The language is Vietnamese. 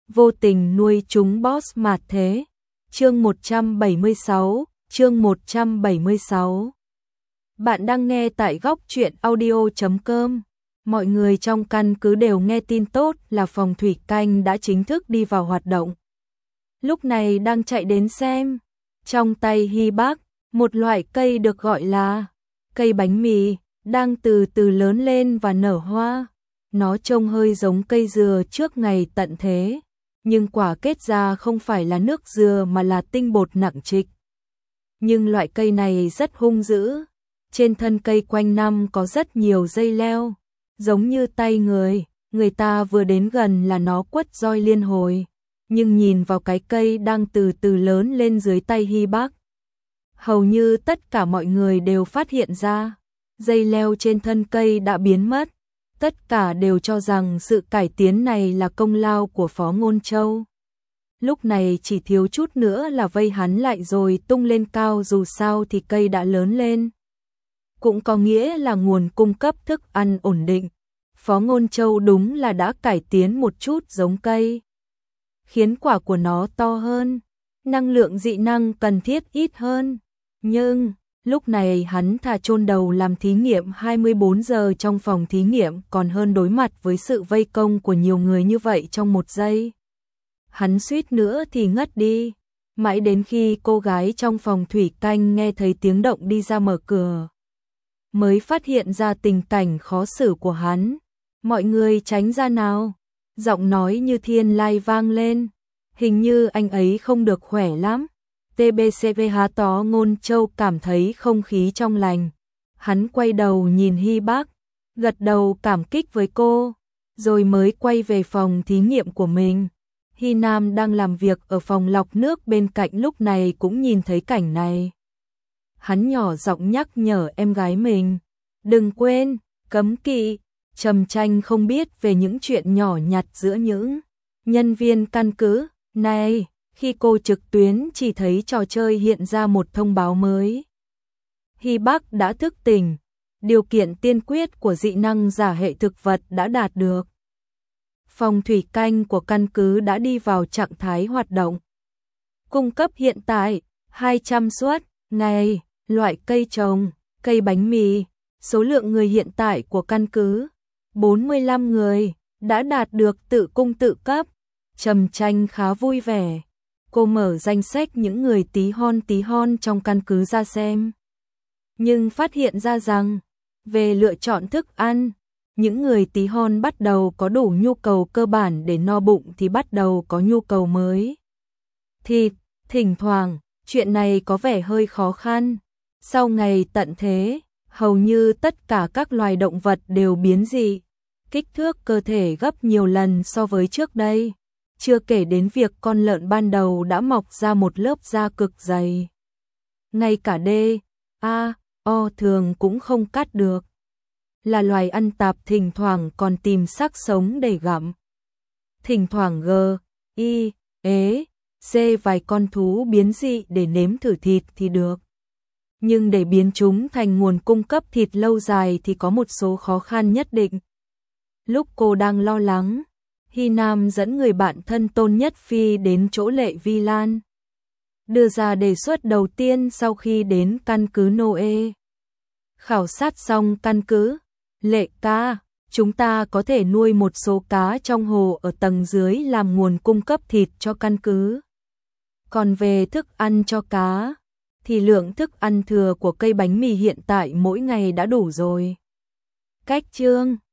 vô tình nuôi chúng boss mạt thế. Chương 176, chương 176. Bạn đang nghe tại góc truyện audio.com. Mọi người trong căn cứ đều nghe tin tốt là phòng thủy canh đã chính thức đi vào hoạt động. Lúc này đang chạy đến xem. Trong tay Hy Bác, một loại cây được gọi là cây bánh mì, đang từ từ lớn lên và nở hoa. Nó trông hơi giống cây dừa trước ngày tận thế, nhưng quả kết ra không phải là nước dừa mà là tinh bột nặng trịch. Nhưng loại cây này rất hung dữ. Trên thân cây quanh năm có rất nhiều dây leo, giống như tay người ta vừa đến gần là nó quất roi liên hồi. Nhưng nhìn vào cái cây đang từ từ lớn lên dưới tay Hy Bác, hầu như tất cả mọi người đều phát hiện ra, dây leo trên thân cây đã biến mất. Tất cả đều cho rằng sự cải tiến này là công lao của Phó Ngôn Châu. Lúc này chỉ thiếu chút nữa là vây hắn lại rồi tung lên cao, dù sao thì cây đã lớn lên, cũng có nghĩa là nguồn cung cấp thức ăn ổn định. Phó Ngôn Châu đúng là đã cải tiến một chút giống cây, khiến quả của nó to hơn, năng lượng dị năng cần thiết ít hơn. Nhưng lúc này hắn thà chôn đầu làm thí nghiệm 24 giờ trong phòng thí nghiệm còn hơn đối mặt với sự vây công của nhiều người như vậy trong một giây. Hắn suýt nữa thì ngất đi, mãi đến khi cô gái trong phòng thủy canh nghe thấy tiếng động đi ra mở cửa, mới phát hiện ra tình cảnh khó xử của hắn. Mọi người tránh ra nào. Giọng nói như thiên lai vang lên. Hình như anh ấy không được khỏe lắm. TBCVH Tó Ngôn Châu cảm thấy không khí trong lành. Hắn quay đầu nhìn Hy Bác, gật đầu cảm kích với cô, rồi mới quay về phòng thí nghiệm của mình. Hy Nam đang làm việc ở phòng lọc nước bên cạnh lúc này cũng nhìn thấy cảnh này. Hắn nhỏ giọng nhắc nhở em gái mình, đừng quên, cấm kỵ. Trầm Tranh không biết về những chuyện nhỏ nhặt giữa những nhân viên căn cứ này. Khi cô trực tuyến chỉ thấy trò chơi hiện ra một thông báo mới. Hy Bác đã thức tỉnh, điều kiện tiên quyết của dị năng giả hệ thực vật đã đạt được. Phòng thủy canh của căn cứ đã đi vào trạng thái hoạt động. Cung cấp hiện tại 200 suất ngày, loại cây trồng, cây bánh mì. Số lượng người hiện tại của căn cứ 45 người, đã đạt được tự cung tự cấp. Trầm Tranh khá vui vẻ. Cô mở danh sách những người tí hon trong căn cứ ra xem. Nhưng phát hiện ra rằng, về lựa chọn thức ăn, những người tí hon bắt đầu có đủ nhu cầu cơ bản để no bụng thì bắt đầu có nhu cầu mới. Thịt, thỉnh thoảng, chuyện này có vẻ hơi khó khăn. Sau ngày tận thế, hầu như tất cả các loài động vật đều biến dị, kích thước cơ thể gấp nhiều lần so với trước đây. Chưa kể đến việc con lợn ban đầu đã mọc ra một lớp da cực dày. Ngay cả D, A, O thường cũng không cắt được. Là loài ăn tạp thỉnh thoảng còn tìm xác sống để gặm. Thỉnh thoảng G, I, E, C vài con thú biến dị để nếm thử thịt thì được. Nhưng để biến chúng thành nguồn cung cấp thịt lâu dài thì có một số khó khăn nhất định. Lúc cô đang lo lắng, Hy Nam dẫn người bạn thân Tôn Nhất Phi đến chỗ Lệ Vi Lan, đưa ra đề xuất đầu tiên sau khi đến căn cứ Noe. Khảo sát xong căn cứ, Lệ ca, chúng ta có thể nuôi một số cá trong hồ ở tầng dưới làm nguồn cung cấp thịt cho căn cứ. Còn về thức ăn cho cá, thì lượng thức ăn thừa của cây bánh mì hiện tại mỗi ngày đã đủ rồi. Cách chương